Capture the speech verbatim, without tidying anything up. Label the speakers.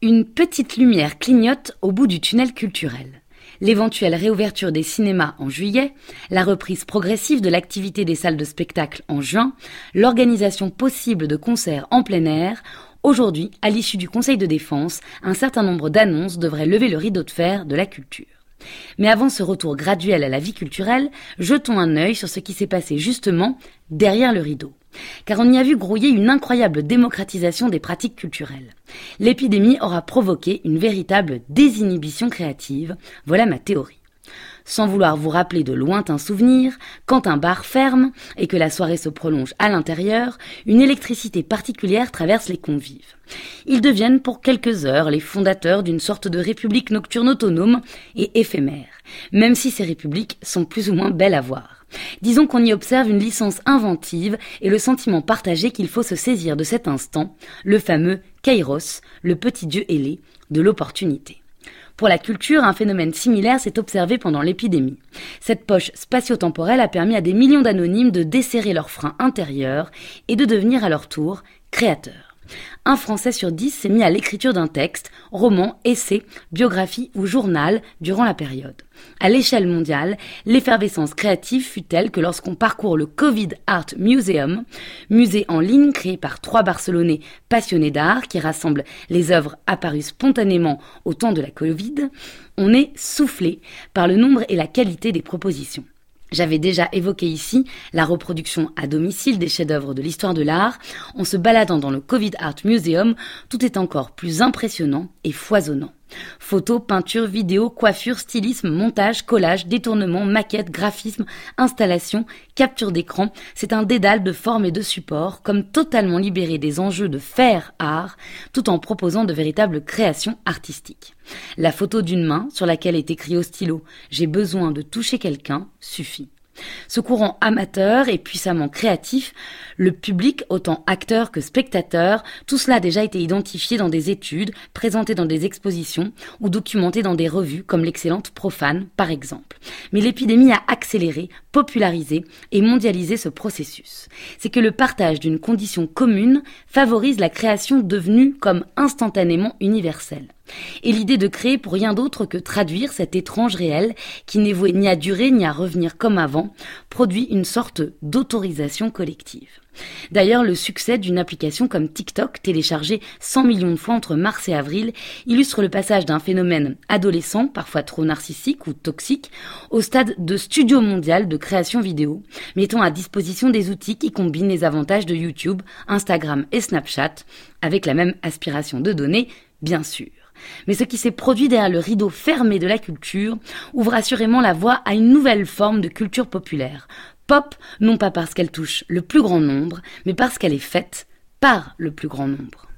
Speaker 1: Une petite lumière clignote au bout du tunnel culturel. L'éventuelle réouverture des cinémas en juillet, la reprise progressive de l'activité des salles de spectacle en juin, l'organisation possible de concerts en plein air. Aujourd'hui, à l'issue du Conseil de défense, un certain nombre d'annonces devraient lever le rideau de fer de la culture. Mais avant ce retour graduel à la vie culturelle, jetons un œil sur ce qui s'est passé justement derrière le rideau. Car on y a vu grouiller une incroyable démocratisation des pratiques culturelles. L'épidémie aura provoqué une véritable désinhibition créative, voilà ma théorie. Sans vouloir vous rappeler de lointains souvenirs, quand un bar ferme et que la soirée se prolonge à l'intérieur, une électricité particulière traverse les convives. Ils deviennent pour quelques heures les fondateurs d'une sorte de république nocturne autonome et éphémère, même si ces républiques sont plus ou moins belles à voir. Disons qu'on y observe une licence inventive et le sentiment partagé qu'il faut se saisir de cet instant, le fameux Kairos, le petit dieu ailé de l'opportunité. Pour la culture, un phénomène similaire s'est observé pendant l'épidémie. Cette poche spatio-temporelle a permis à des millions d'anonymes de desserrer leurs freins intérieurs et de devenir à leur tour créateurs. Un Français sur dix s'est mis à l'écriture d'un texte, roman, essai, biographie ou journal durant la période. À l'échelle mondiale, l'effervescence créative fut telle que lorsqu'on parcourt le Covid Art Museum, musée en ligne créé par trois Barcelonais passionnés d'art qui rassemble les œuvres apparues spontanément au temps de la Covid, on est soufflé par le nombre et la qualité des propositions. J'avais déjà évoqué ici la reproduction à domicile des chefs-d'œuvre de l'histoire de l'art. En se baladant dans le Covid Art Museum, tout est encore plus impressionnant et foisonnant. Photos, peintures, vidéos, coiffures, stylisme, montage, collage, détournement, maquettes, graphisme, installation, capture d'écran, c'est un dédale de formes et de supports, comme totalement libéré des enjeux de faire art, tout en proposant de véritables créations artistiques. La photo d'une main sur laquelle est écrit au stylo « J'ai besoin de toucher quelqu'un » suffit. Ce courant amateur et puissamment créatif, le public, autant acteur que spectateur, tout cela a déjà été identifié dans des études, présenté dans des expositions ou documenté dans des revues comme l'excellente Profane, par exemple. Mais l'épidémie a accéléré, popularisé et mondialisé ce processus. C'est que le partage d'une condition commune favorise la création devenue comme instantanément universelle. Et l'idée de créer pour rien d'autre que traduire cet étrange réel qui n'est voué ni à durer ni à revenir comme avant, produit une sorte d'autorisation collective. D'ailleurs, le succès d'une application comme TikTok, téléchargée cent millions de fois entre mars et avril, illustre le passage d'un phénomène adolescent, parfois trop narcissique ou toxique, au stade de studio mondial de création vidéo, mettant à disposition des outils qui combinent les avantages de YouTube, Instagram et Snapchat, avec la même aspiration de données, bien sûr. Mais ce qui s'est produit derrière le rideau fermé de la culture ouvre assurément la voie à une nouvelle forme de culture populaire. Pop, non pas parce qu'elle touche le plus grand nombre, mais parce qu'elle est faite par le plus grand nombre.